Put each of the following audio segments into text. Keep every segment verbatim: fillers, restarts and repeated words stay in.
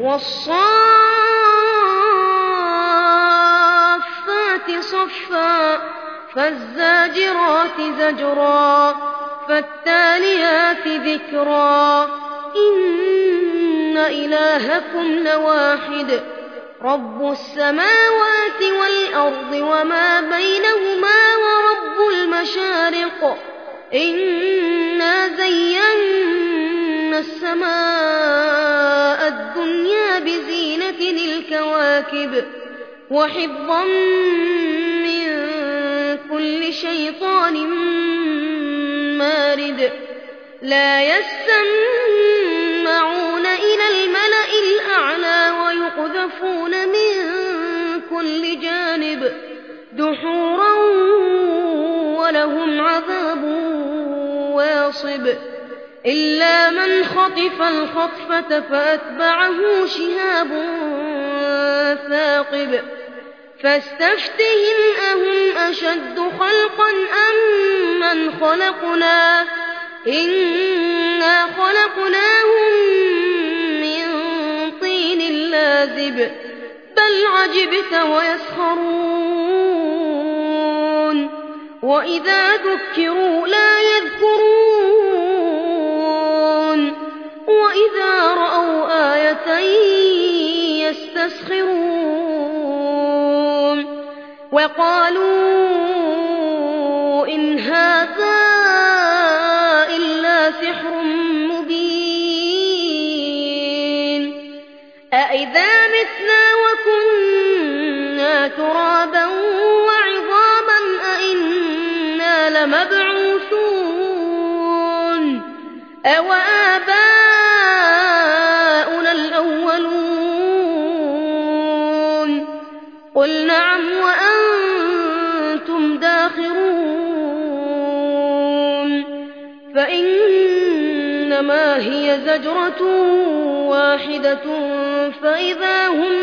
والصافات صفا فالزاجرات زجرا فالتاليات ذكرا إن إلهكم لواحد رب السماوات والأرض وما بينهما ورب المشارق إنا زينا السماء الدنيا بزينة الكواكب وحفظا من كل شيطان مارد لا يستمعون إلى الملأ الأعلى ويقذفون من كل جانب دحورا ولهم عذاب واصب إلا من خطف الخطفة فأتبعه شهاب ثاقب فاستفتهم أهم أشد خلقا أم من خلقنا إنا خلقناهم من طين لازب بل عجبت ويسخرون وإذا ذكروا لا يذكرون وإذا رأوا آية يستسخرون وقالوا إن هذا إلا سحر مبين أإذا متنا وكنا ترابا وعظاما أإنا لمبعوثون أوآباؤنا الأولون قل نعم وأنتم داخرون فإنما هي زجرة واحدة فإذا هم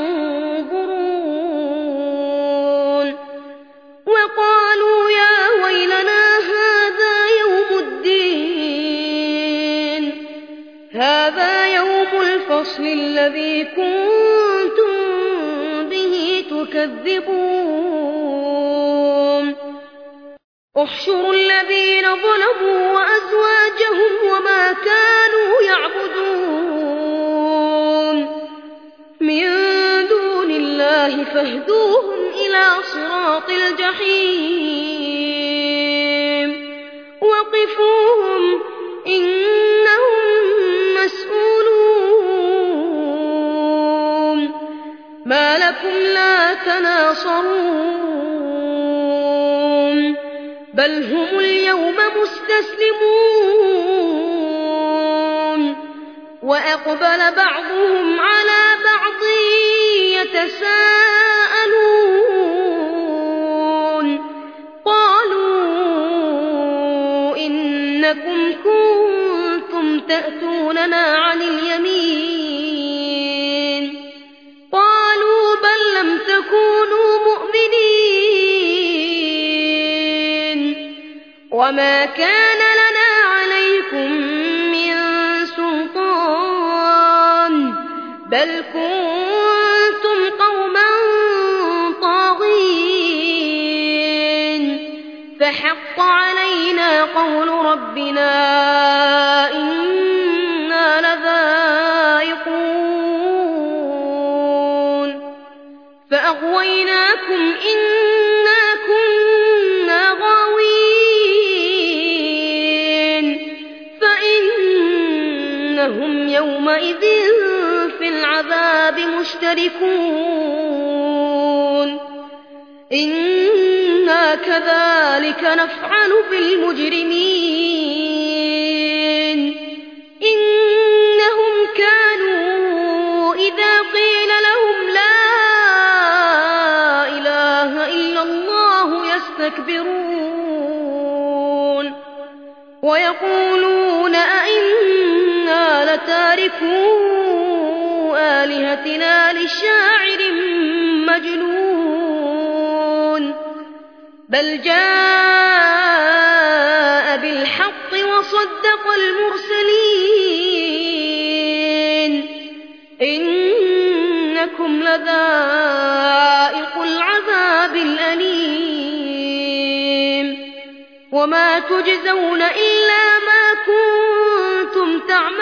ينظرون وقالوا يا ويلنا هذا يوم الدين هذا يوم الفصل الذي كنتم به تكذبون احشروا الذين ظلموا وأزواجهم وما كانوا يعبدون من دون الله فاهدوهم إلى صراط الجحيم وقفوهم إنهم مسؤولون ما لكم لا تناصرون بل هم اليوم مستسلمون وأقبل بعضهم على بعض يتساءلون قالوا إنكم كنتم تأتوننا عن اليمين قالوا بل لم تكونوا مؤمنين وما كان لنا عليكم من سلطان بل كنتم قوما طاغين فحق علينا قول ربنا إنا لذائقون فأغويناكم إنا كنا غاوين فإنهم يومئذ في العذاب مشتركون إنا كذلك نفعل بالمجرمين إنهم كانوا إذا قيل لهم لا إله إلا الله يستكبرون ويقولون أئنا لتاركو آلهتنا لشاعر مجنون بل جاء بالحق وصدق المرسلين إن إنكم لذائق العذاب الأليم وما تجزون إلا ما كنتم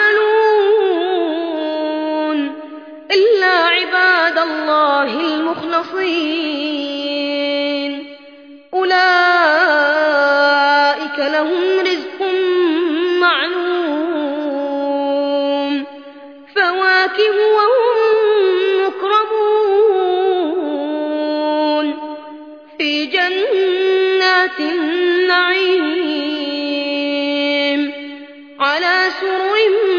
تعملون إلا عباد الله المخلصين أولئك لهم رزق معلوم فواكه وهم مكرمون في جنات النعيم على سرر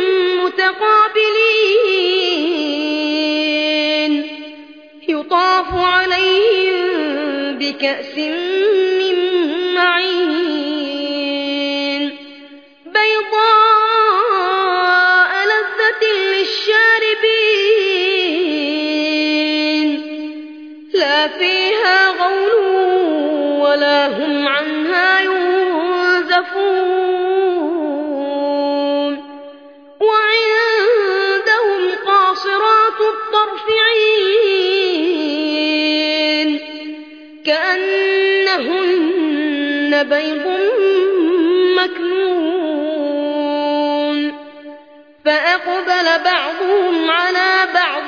متقابلين يطاف عليهم بكأس من معين بيضاء لذة للشاربين لا فيها غول ولا هم عنها ينزفون وعندهم قاصرات الطرف عين كأنهن بيض مكنون فأقبل بعضهم على بعض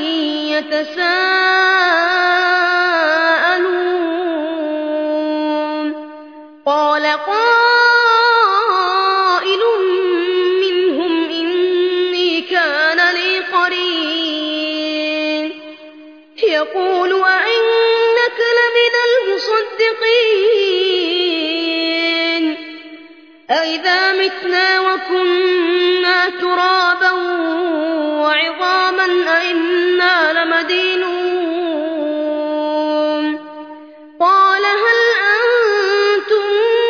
يتساءلون قال قائل منهم إني كان لي قرين يقول أئنك لمن المصدقين أئذا متنا وكنا ترابا وعظاما أئنا لمدينون قال هل أنتم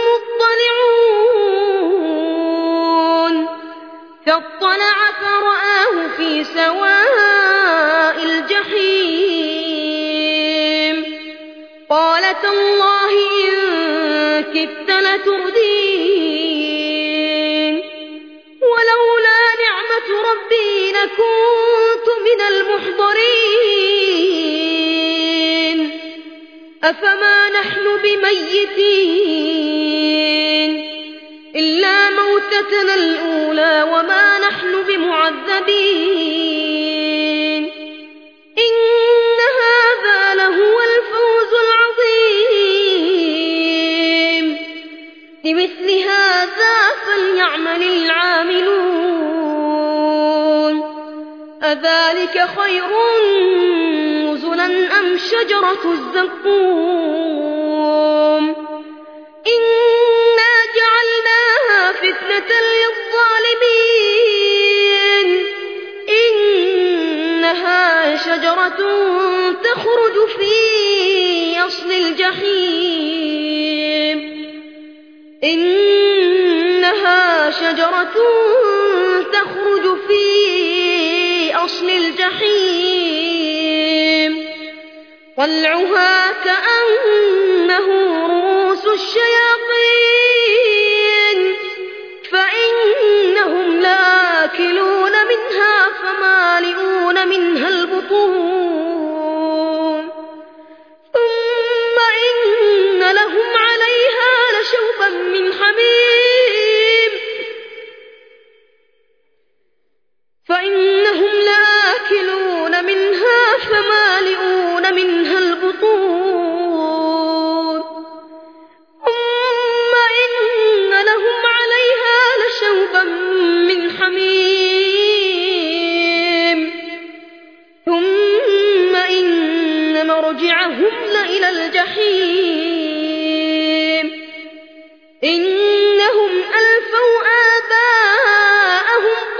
مطلعون فاطلع فرآه في سواء الجحيم قال تالله إن كدت لتردين ولولا نعمة ربي لكنت من المحضرين أفما نحن بميتين إلا موتتنا الأولى وما نحن بمعذبين إن هذا لهو الفوز العظيم لمثل هذا فليعمل العاملون أذلك خير نزلا أم شجرة الزقوم إنا جعلناها فتنة للظالمين إنها شجرة تخرج في أصل الجحيم إنها شجرة تخرج في أصل الجحيم طلعها كأنه رؤوس الشياطين فإنهم لآكلون منها فمالئون منها البطون ثم إن لهم عليها لشوبا من حميم فإنهم لآكلون منها فمالئون منها البطون ثم إن لهم عليها لشوبا من حميم ثم إن مرجعهم لإلى الجحيم إنهم ألفوا آباءهم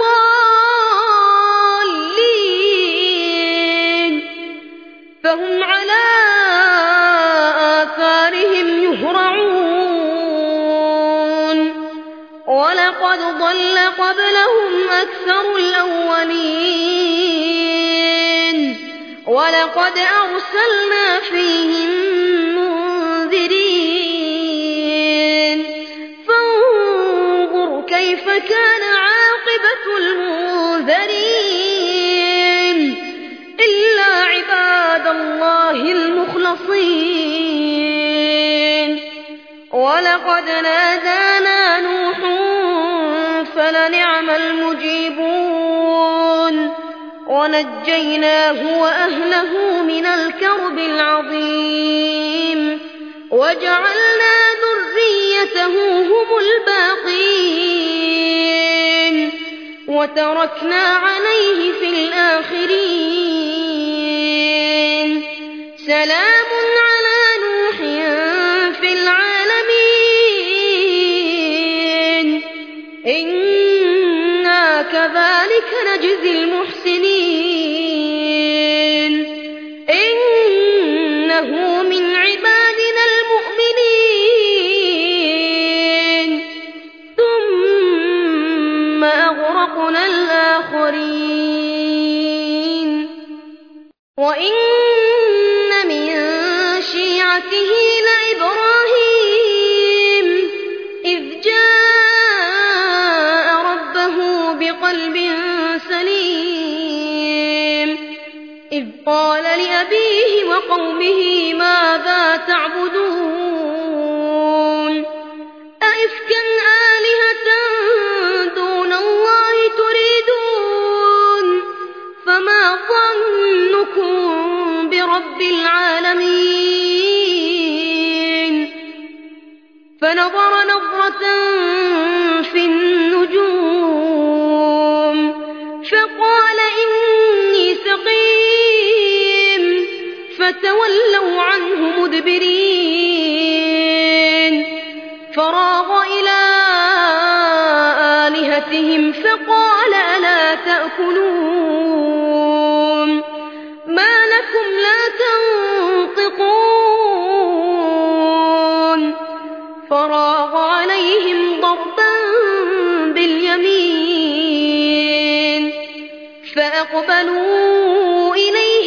ضالين فهم على آثارهم يهرعون ولقد ضل قبلهم أكثر الأولين ولقد أرسلنا فيهم منذرين فانظر كيف كان عاقبة المنذرين إلا ولقد نادانا نوح فلنعم المجيبون ونجيناه وأهله من الكرب العظيم وجعلنا ذريته هم الباقين وتركنا عليه في الآخرين سلام على نوح في العالمين إنا كذلك نجزي المحسنين إنه من عبادنا المؤمنين ثم أغرقنا الآخرين وإن من شيعته لإبراهيم إذ جاء ربه بقلب سليم إذ قال لأبيه وقومه ماذا تعبدون أئفكا آلهة دون الله تريدون فما ظنكم برب العالمين فنظر نظرة في النجوم فقال إني سقيم فتولوا عنه مدبرين فراغ إلى آلهتهم فقال ألا تأكلون ما لكم لا تنطقون فراغ عليهم ضربا باليمين فأقبلوا إليه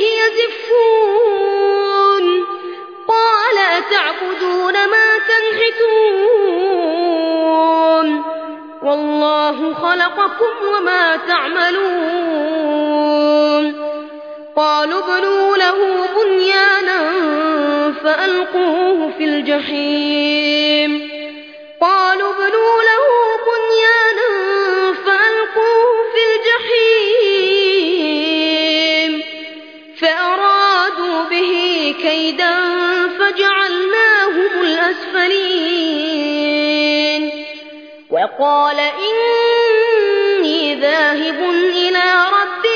يزفون قال أتعبدون ما تنحتون والله خلقكم وما تعملون قالوا ابنوا له بنيانا فألقوه في الجحيم قالوا ابنوا له بنيانا فألقوه في الجحيم فأرادوا به كيدا فجعلناهم الأسفلين وقال إني ذاهب إلى ربي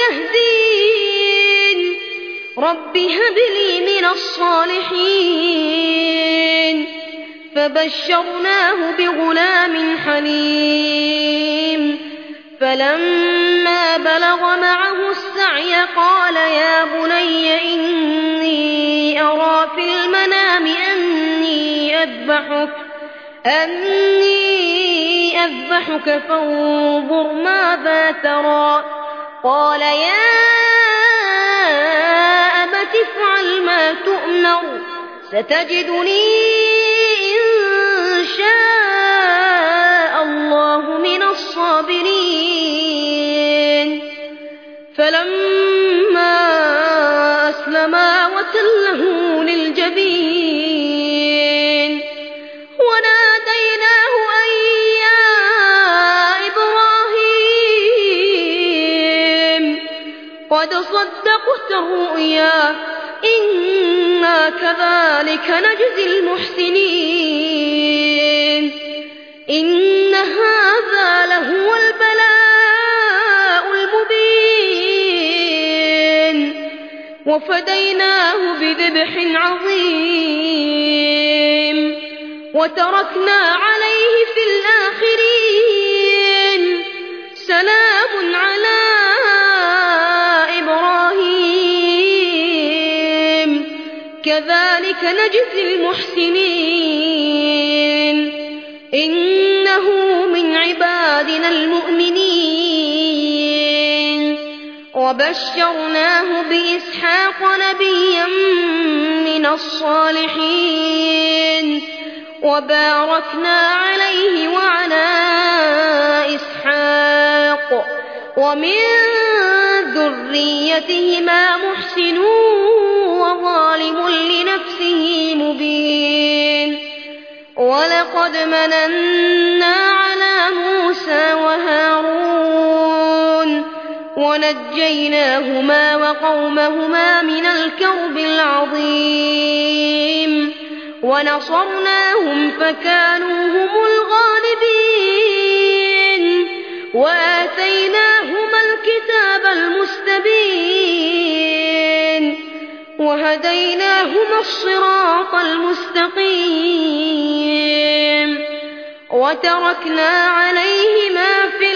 سيهدين رب هب لي من الصالحين فبشرناه بغلام حليم فلما بلغ معه السعي قال يا بني إني أرى في المنام أني أذبحك أني أذبحك فانظر ماذا ترى قال يا أبت افعل ما تؤمر ستجدني إن شاء الله من الصابرين فلما أسلما وتله للجبين وناديناه أن يا إبراهيم قد صدقت الرؤيا إنا كذلك نجزي المحسنين إن هذا لهو البلاء المبين وفديناه بذبح عظيم وتركنا عليه في الآخرين سلام على إبراهيم كذلك نجزي المحسنين إنه من عبادنا المؤمنين وبشرناه بإسحاق نبيا من الصالحين وباركنا عليه وعلى إسحاق ومن ذريتهما محسن وظالم لنفسه مبين وَلَقَدْ مَنَنَّا عَلَىٰ مُوسَىٰ وَهَارُونَ وَنَجَّيْنَاهُمَا وَقَوْمَهُمَا مِنَ الْكَرْبِ الْعَظِيمِ وَنَصَرْنَاهُمْ فَكَانُوا هُمُ الْغَالِبِينَ وَآتَيْنَاهُمَا الْكِتَابَ الْمُسْتَبِينَ وَهَدَيْنَاهُمَا الصِّرَاطَ الْمُسْتَقِيمَ وَتَرَكْنَا عَلَيْهِمَا فِي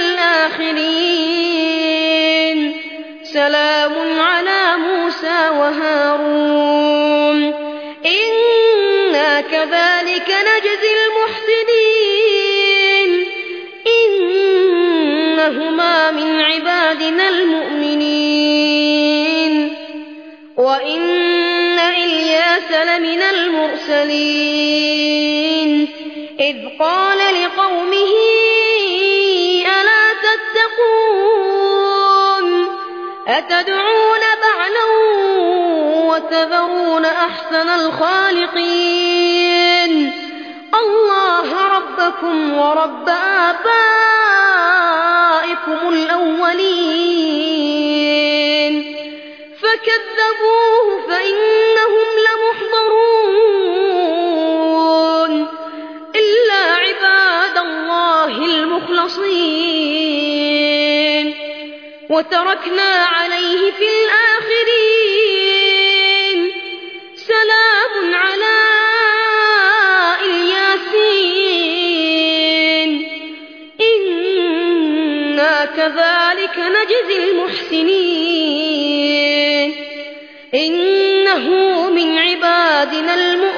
الْآخِرِينَ سَلَامٌ عَلَىٰ مُوسَىٰ وَهَارُونَ إِنَّا كَذَٰلِكَ نَجْزِي الْمُحْسِنِينَ إِنَّهُمَا مِنْ عِبَادِنَا الْمُؤْمِنِينَ وَإِنَّ إِلْيَاسَ لَمِنَ الْمُرْسَلِينَ إِذْ قَالَ لِقَوْمِهِ أَلَا تَتَّقُونَ أَتَدْعُونَ بَعْلًا وَتَذَرُونَ أَحْسَنَ الْخَالِقِينَ اللَّهَ رَبَّكُمْ وَرَبَّ آبَائِكُمُ الْأَوَّلِينَ فَكَذَّبُوهُ فَإِنَّهُمْ لَمُحْضَرُونَ إِلَّا عِبَادَ اللَّهِ الْمُخْلَصِينَ وَتَرَكْنَا عَلَيْهِ فِي الْآخِرِينَ سَلَامٌ عَلَىٰ الْيَاسِينَ إِنَّا كَذَٰلِكَ نَجْزِي الْمُحْسِنِينَ إِنَّهُ مِنْ عِبَادِنَا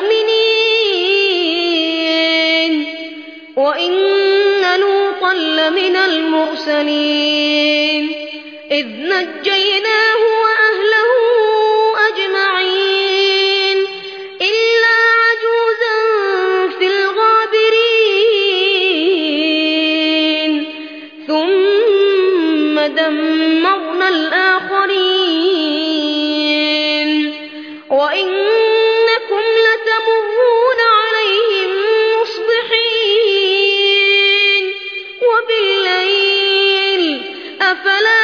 الْمُؤْمِنِينَ وَإِنَّ لُوطًا لَّمِنَ الْمُرْسَلِينَ إِذْ نَجَّيْنَاهُ وَأَهْلَهُ أَجْمَعِينَ إِلَّا عَجُوزًا فِي الْغَابِرِينَ ثُمَّ دَمَّرْنَا الْآخَرِينَ وَإِنَّكُمْ لَتَمُرُّونَ عَلَيْهِم مُّصْبِحِينَ وَبِاللَّيْلِ أَفَلَا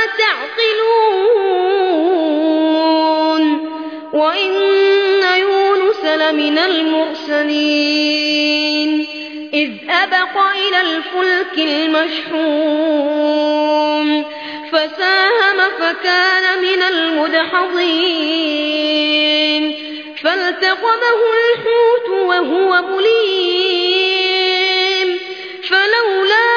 تَعْقِلُونَ وَإِنَّ يُونُسَ لَمِنَ الْمُرْسَلِينَ إِذْ أَبَقَ إِلَى الْفُلْكِ الْمَشْحُونِ فَسَاهَمَ فَكَانَ مِنَ الْمُدْحَضِينَ فَالْتَقَمَهُ الْحُوتُ وَهُوَ مُلِيمٌ فَلَوْلَا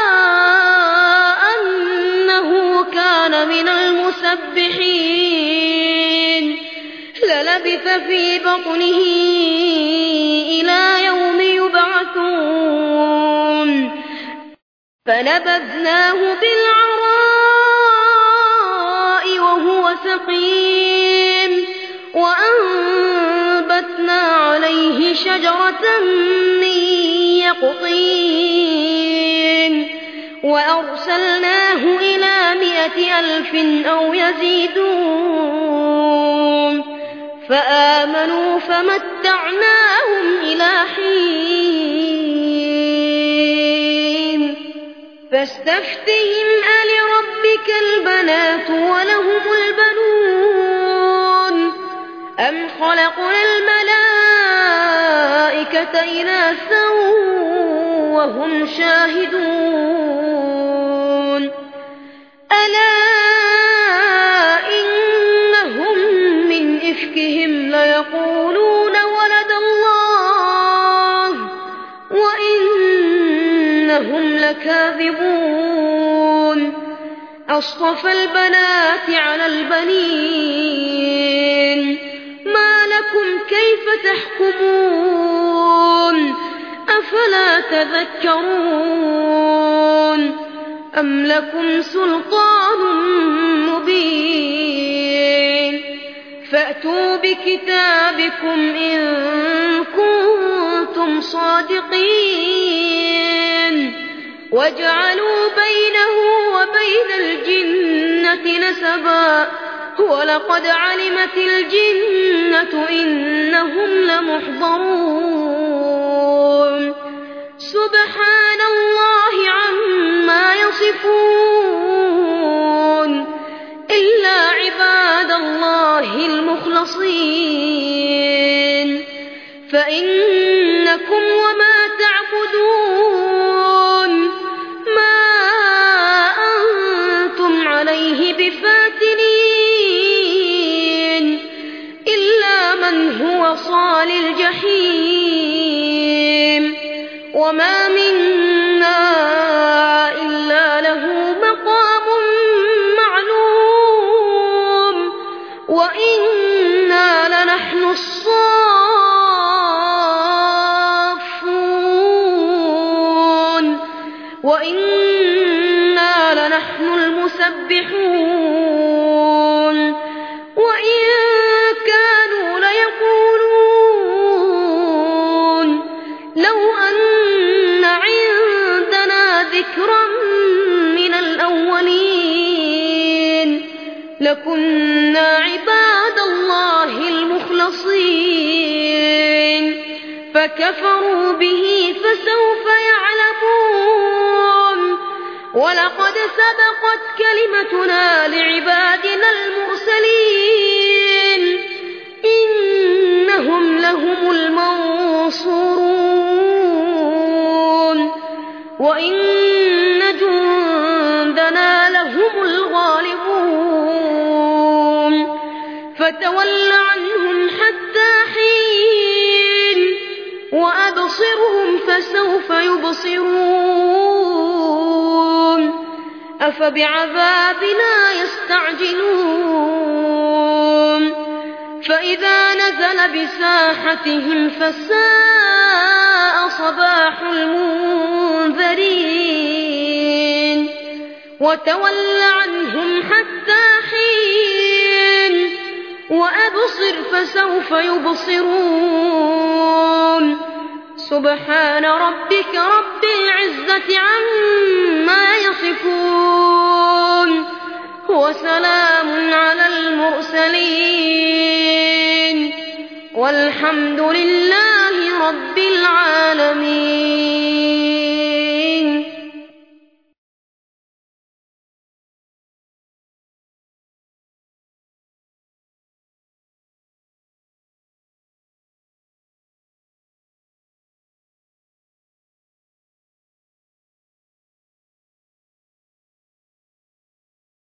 أَنَّهُ كَانَ مِنَ الْمُسَبِّحِينَ لَلَبِثَ فِي بَطْنِهِ إِلَىٰ يَوْمِ يُبْعَثُونَ فَنَبَذْنَاهُ بِالْعَرَاءِ وَهُوَ سَقِيمٌ وَأَنبَتْنَا عَلَيْهِ شَجَرَةً مِّن يَقْطِينٍ وَأَرْسَلْنَاهُ إِلَىٰ مِائَةِ أَلْفٍ أَوْ يَزِيدُونَ فَآمَنُوا فَمَتَّعْنَاهُمْ إِلَىٰ حِينٍ فَاسْتَفْتِهِمْ أَلِرَبِّكَ الْبَنَاتُ وَلَهُمُ الْبَنُونَ أَمْ خَلَقْنَا الْمَلَائِكَةَ إِنَاثًا وَهُمْ شَاهِدُونَ أَلَا إِنَّهُم مِّنْ إِفْكِهِمْ لَيَقُولُونَ وَلَدَ اللَّهِ وَإِنَّهُمْ لَكَاذِبُونَ أَصْطَفَى الْبَنَاتِ عَلَى الْبَنِينَ مَا لَكُمْ كَيْفَ تَحْكُمُونَ أَفَلَا تَذَكَّرُونَ أَمْ لَكُمْ سُلْطَانٌ مُّبِينٌ فَأْتُوا بِكِتَابِكُمْ إِن كُنتُمْ صَادِقِينَ وَاجْعَلُوا بَيْنَهُ وَبَيْنَ الْجِنَّةِ نَسَبًا وَلَقَدْ عَلِمَتِ الْجِنَّةُ إِنَّهُمْ لَمُحْضَرُونَ سبحان الله عما يصفون إلا عباد الله المخلصين فإنكم وما تعبدون ما أنتم عليه بفاتنين إلا من هو صال الجحيم وما منا إلا له مقام معلوم وإنا لنحن الصافون وإنا لنحن المسبحون وإن كانوا ليقولون لو أن عندنا ذكرا من الأولين لكنا عباد الله المخلصين فكفروا به فسوف يعلمون ولقد سبقت كلمتنا لعبادنا المرسلين إنهم لهم المنصورون وإن جندنا لهم الغالبون فتول عنهم حتى حين وأبصرهم فسوف يبصرون أفبعذابنا يستعجلون فإذا نزل بساحتهم فساء صباح المنذرين وتول عنهم حتى حين وأبصر فسوف يبصرون سبحان ربك رب العزة عما يصفون وسلام على المرسلين والحمد لله رب العالمين.